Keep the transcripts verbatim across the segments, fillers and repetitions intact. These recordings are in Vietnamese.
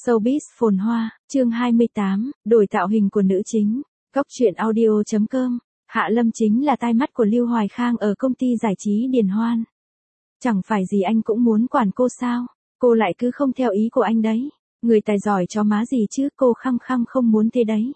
Showbiz phồn hoa, chương hai mươi tám, đổi tạo hình của nữ chính. Góc truyện audio chấm com. Hạ Lâm chính là tai mắt của Lưu Hoài Khang ở công ty giải trí Điền Hoan. Chẳng phải gì anh cũng muốn quản cô sao? Cô lại cứ không theo ý của anh đấy. Người tài giỏi chó má gì chứ, cô khăng khăng không muốn thế đấy.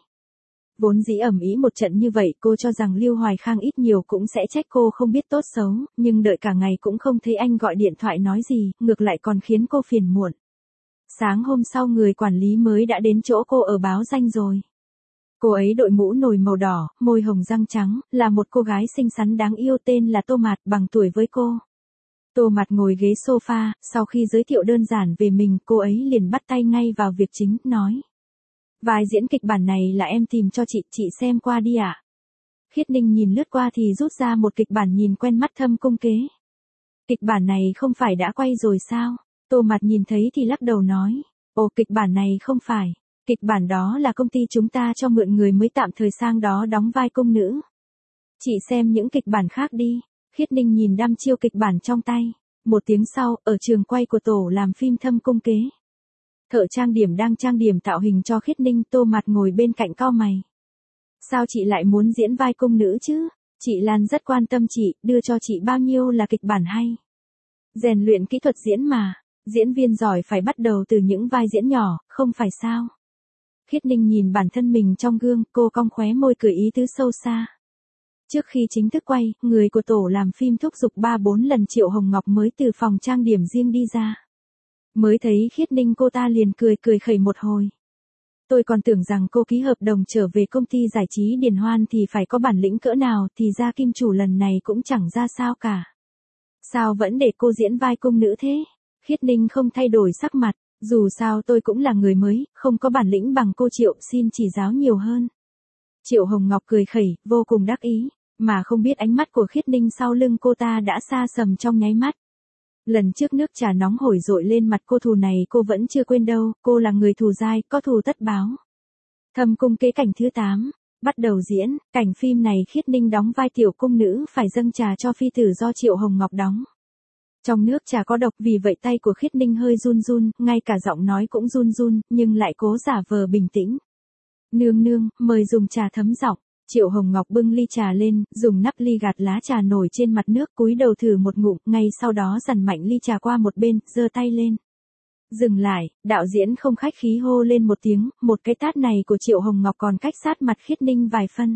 Vốn dĩ ầm ĩ một trận như vậy, cô cho rằng Lưu Hoài Khang ít nhiều cũng sẽ trách cô không biết tốt xấu, nhưng đợi cả ngày cũng không thấy anh gọi điện thoại nói gì, ngược lại còn khiến cô phiền muộn. Sáng hôm sau người quản lý mới đã đến chỗ cô ở báo danh rồi. Cô ấy đội mũ nồi màu đỏ, môi hồng răng trắng, là một cô gái xinh xắn đáng yêu tên là Tô Mạt, bằng tuổi với cô. Tô Mạt ngồi ghế sofa, sau khi giới thiệu đơn giản về mình, cô ấy liền bắt tay ngay vào việc chính, nói. Vai diễn kịch bản này là em tìm cho chị, chị xem qua đi ạ. À? Khiết Ninh nhìn lướt qua thì rút ra một kịch bản nhìn quen mắt Thâm Cung Kế. Kịch bản này không phải đã quay rồi sao? Tô Mạt nhìn thấy thì lắc đầu nói. Ồ, kịch bản này không phải. Kịch bản đó là công ty chúng ta cho mượn người mới tạm thời sang đó đóng vai cung nữ. Chị xem những kịch bản khác đi. Khiết Ninh nhìn đăm chiêu kịch bản trong tay. Một tiếng sau, ở trường quay của tổ làm phim Thâm Cung Kế. Thợ trang điểm đang trang điểm tạo hình cho Khiết Ninh. Tô Mạt ngồi bên cạnh cau mày. Sao chị lại muốn diễn vai cung nữ chứ? Chị Lan rất quan tâm chị, đưa cho chị bao nhiêu là kịch bản hay. Rèn luyện kỹ thuật diễn mà. Diễn viên giỏi phải bắt đầu từ những vai diễn nhỏ, không phải sao? Khiết Ninh nhìn bản thân mình trong gương, cô cong khóe môi cười ý tứ sâu xa. Trước khi chính thức quay, người của tổ làm phim thúc giục ba bốn lần Triệu Hồng Ngọc mới từ phòng trang điểm riêng đi ra. Mới thấy Khiết Ninh cô ta liền cười cười khẩy một hồi. Tôi còn tưởng rằng cô ký hợp đồng trở về công ty giải trí Điền Hoan thì phải có bản lĩnh cỡ nào, thì ra kim chủ lần này cũng chẳng ra sao cả. Sao vẫn để cô diễn vai cung nữ thế? Khiết Ninh không thay đổi sắc mặt, dù sao tôi cũng là người mới, không có bản lĩnh bằng cô Triệu, xin chỉ giáo nhiều hơn. Triệu Hồng Ngọc cười khẩy, vô cùng đắc ý, mà không biết ánh mắt của Khiết Ninh sau lưng cô ta đã xa sầm trong nháy mắt. Lần trước nước trà nóng hổi dội lên mặt cô, thù này cô vẫn chưa quên đâu, cô là người thù dai, có thù tất báo. Thâm Cung Kế cảnh thứ tám, bắt đầu diễn, cảnh phim này Khiết Ninh đóng vai tiểu cung nữ phải dâng trà cho phi tử do Triệu Hồng Ngọc đóng. Trong nước trà có độc, vì vậy tay của Khiết Ninh hơi run run, ngay cả giọng nói cũng run run, nhưng lại cố giả vờ bình tĩnh. Nương nương, mời dùng trà thấm giọng. Triệu Hồng Ngọc bưng ly trà lên, dùng nắp ly gạt lá trà nổi trên mặt nước, cúi đầu thử một ngụm, ngay sau đó dằn mạnh ly trà qua một bên, giơ tay lên. Dừng lại, đạo diễn không khách khí hô lên một tiếng, một cái tát này của Triệu Hồng Ngọc còn cách sát mặt Khiết Ninh vài phân.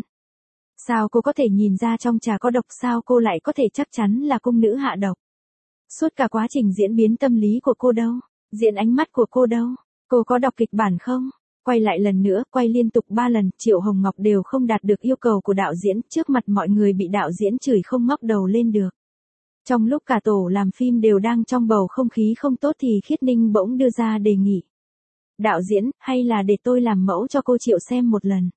Sao cô có thể nhìn ra trong trà có độc, sao cô lại có thể chắc chắn là cung nữ hạ độc? Suốt cả quá trình diễn biến tâm lý của cô đâu? Diễn ánh mắt của cô đâu? Cô có đọc kịch bản không? Quay lại lần nữa, quay liên tục ba lần, Triệu Hồng Ngọc đều không đạt được yêu cầu của đạo diễn, trước mặt mọi người bị đạo diễn chửi không ngóc đầu lên được. Trong lúc cả tổ làm phim đều đang trong bầu không khí không tốt thì Khiết Ninh bỗng đưa ra đề nghị. Đạo diễn, hay là để tôi làm mẫu cho cô Triệu xem một lần.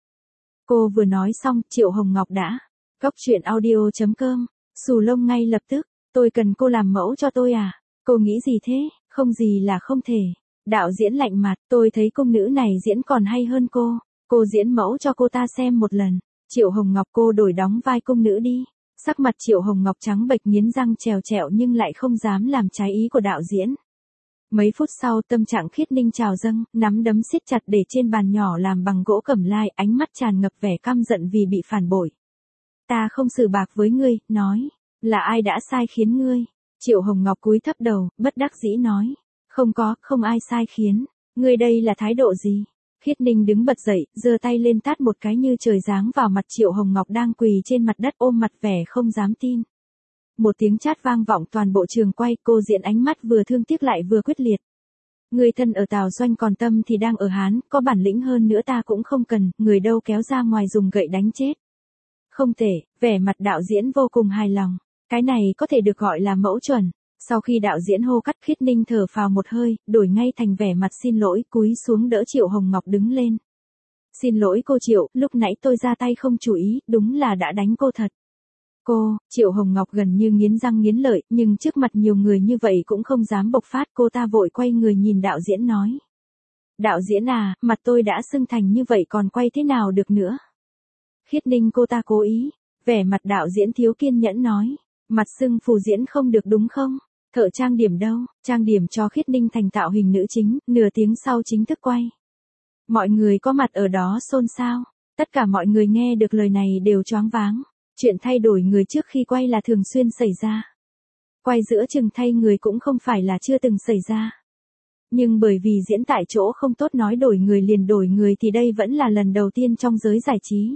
Cô vừa nói xong, Triệu Hồng Ngọc đã. Góc truyện audio chấm com, xù lông ngay lập tức. Tôi cần cô làm mẫu cho tôi à? Cô nghĩ gì thế? Không gì là không thể. Đạo diễn lạnh mặt, tôi thấy cung nữ này diễn còn hay hơn cô. Cô diễn mẫu cho cô ta xem một lần. Triệu Hồng Ngọc, cô đổi đóng vai cung nữ đi. Sắc mặt Triệu Hồng Ngọc trắng bệch, nghiến răng trèo trẹo nhưng lại không dám làm trái ý của đạo diễn. Mấy phút sau, tâm trạng Khiết Ninh trào dâng, nắm đấm siết chặt để trên bàn nhỏ làm bằng gỗ cẩm lai, ánh mắt tràn ngập vẻ căm giận vì bị phản bội. Ta không xử bạc với ngươi, nói. Là ai đã sai khiến ngươi? Triệu Hồng Ngọc cúi thấp đầu, bất đắc dĩ nói. Không có, không ai sai khiến. Ngươi đây là thái độ gì? Khiết Ninh đứng bật dậy, giơ tay lên tát một cái như trời giáng vào mặt Triệu Hồng Ngọc đang quỳ trên mặt đất, ôm mặt vẻ không dám tin. Một tiếng chát vang vọng toàn bộ trường quay, cô diễn ánh mắt vừa thương tiếc lại vừa quyết liệt. Người thân ở Tào Doanh còn tâm thì đang ở Hán, có bản lĩnh hơn nữa ta cũng không cần, người đâu kéo ra ngoài dùng gậy đánh chết. Không thể, vẻ mặt đạo diễn vô cùng hài lòng. Cái này có thể được gọi là mẫu chuẩn. Sau khi đạo diễn hô cắt, Khiết Ninh thở phào một hơi, đổi ngay thành vẻ mặt xin lỗi, cúi xuống đỡ Triệu Hồng Ngọc đứng lên. Xin lỗi cô Triệu, lúc nãy tôi ra tay không chú ý, đúng là đã đánh cô thật. Cô, Triệu Hồng Ngọc gần như nghiến răng nghiến lợi, nhưng trước mặt nhiều người như vậy cũng không dám bộc phát, cô ta vội quay người nhìn đạo diễn nói. Đạo diễn à, mặt tôi đã sưng thành như vậy còn quay thế nào được nữa? Khiết Ninh cô ta cố ý, vẻ mặt đạo diễn thiếu kiên nhẫn nói. Mặt sưng phù diễn không được đúng không? Thợ trang điểm đâu, trang điểm cho Khiết Ninh thành tạo hình nữ chính, nửa tiếng sau chính thức quay. Mọi người có mặt ở đó xôn xao, tất cả mọi người nghe được lời này đều choáng váng. Chuyện thay đổi người trước khi quay là thường xuyên xảy ra. Quay giữa chừng thay người cũng không phải là chưa từng xảy ra. Nhưng bởi vì diễn tại chỗ không tốt nói đổi người liền đổi người thì đây vẫn là lần đầu tiên trong giới giải trí.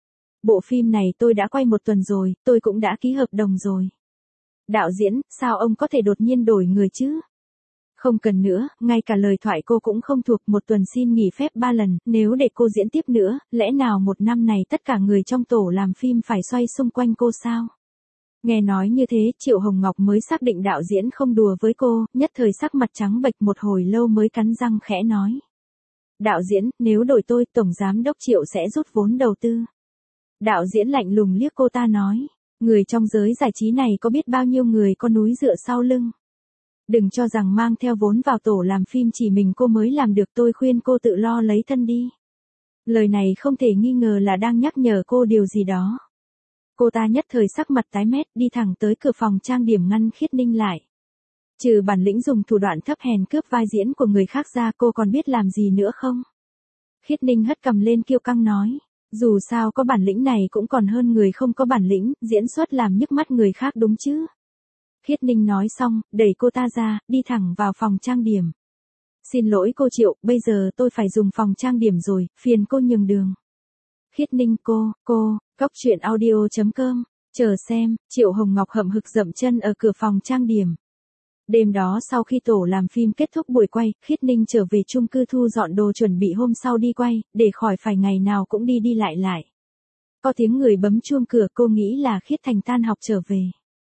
Bộ phim này tôi đã quay một tuần rồi, tôi cũng đã ký hợp đồng rồi. Đạo diễn, sao ông có thể đột nhiên đổi người chứ? Không cần nữa, ngay cả lời thoại cô cũng không thuộc, một tuần xin nghỉ phép ba lần, nếu để cô diễn tiếp nữa, lẽ nào một năm này tất cả người trong tổ làm phim phải xoay xung quanh cô sao? Nghe nói như thế, Triệu Hồng Ngọc mới xác định đạo diễn không đùa với cô, nhất thời sắc mặt trắng bệch một hồi lâu mới cắn răng khẽ nói. Đạo diễn, nếu đổi tôi, Tổng Giám đốc Triệu sẽ rút vốn đầu tư. Đạo diễn lạnh lùng liếc cô ta nói, người trong giới giải trí này có biết bao nhiêu người có núi dựa sau lưng. Đừng cho rằng mang theo vốn vào tổ làm phim chỉ mình cô mới làm được, tôi khuyên cô tự lo lấy thân đi. Lời này không thể nghi ngờ là đang nhắc nhở cô điều gì đó. Cô ta nhất thời sắc mặt tái mét đi thẳng tới cửa phòng trang điểm ngăn Khiết Ninh lại. Trừ bản lĩnh dùng thủ đoạn thấp hèn cướp vai diễn của người khác ra cô còn biết làm gì nữa không? Khiết Ninh hất cầm lên kiêu căng nói. Dù sao có bản lĩnh này cũng còn hơn người không có bản lĩnh, diễn xuất làm nhức mắt người khác đúng chứ? Khiết Ninh nói xong, đẩy cô ta ra, đi thẳng vào phòng trang điểm. Xin lỗi cô Triệu, bây giờ tôi phải dùng phòng trang điểm rồi, phiền cô nhường đường. Khiết Ninh cô, cô, Cóc Truyện Audio chấm com, chờ xem, Triệu Hồng Ngọc hậm hực dậm chân ở cửa phòng trang điểm. Đêm đó sau khi tổ làm phim kết thúc buổi quay, Khiết Ninh trở về chung cư thu dọn đồ chuẩn bị hôm sau đi quay, để khỏi phải ngày nào cũng đi đi lại lại. Có tiếng người bấm chuông cửa, cô nghĩ là Khiết Thành tan học trở về.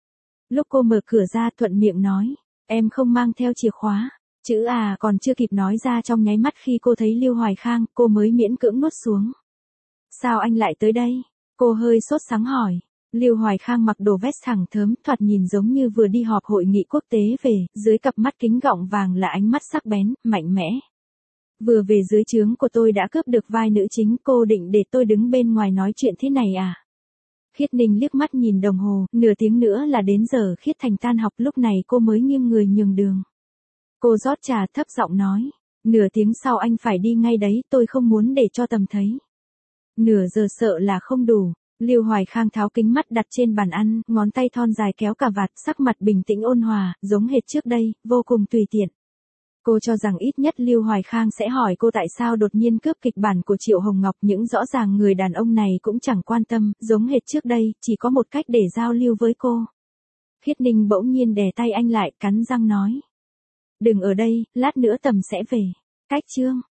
Lúc cô mở cửa ra thuận miệng nói, em không mang theo chìa khóa. Chữ à còn chưa kịp nói ra trong nháy mắt khi cô thấy Lưu Hoài Khang, cô mới miễn cưỡng nuốt xuống. Sao anh lại tới đây? Cô hơi sốt sắng hỏi. Lưu Hoài Khang mặc đồ vest thẳng thớm, thoạt nhìn giống như vừa đi họp hội nghị quốc tế về, dưới cặp mắt kính gọng vàng là ánh mắt sắc bén, mạnh mẽ. Vừa về dưới trướng của tôi đã cướp được vai nữ chính, cô định để tôi đứng bên ngoài nói chuyện thế này à? Khiết Ninh liếc mắt nhìn đồng hồ, nửa tiếng nữa là đến giờ Khiết Thành tan học, lúc này cô mới nghiêng người nhường đường. Cô rót trà thấp giọng nói, nửa tiếng sau anh phải đi ngay đấy, tôi không muốn để cho Tầm thấy. Nửa giờ sợ là không đủ. Lưu Hoài Khang tháo kính mắt đặt trên bàn ăn, ngón tay thon dài kéo cà vạt, sắc mặt bình tĩnh ôn hòa, giống hệt trước đây, vô cùng tùy tiện. Cô cho rằng ít nhất Lưu Hoài Khang sẽ hỏi cô tại sao đột nhiên cướp kịch bản của Triệu Hồng Ngọc, những rõ ràng người đàn ông này cũng chẳng quan tâm, giống hệt trước đây, chỉ có một cách để giao lưu với cô. Khiết Ninh bỗng nhiên đè tay anh lại, cắn răng nói. Đừng ở đây, lát nữa Tầm sẽ về. Cách chương.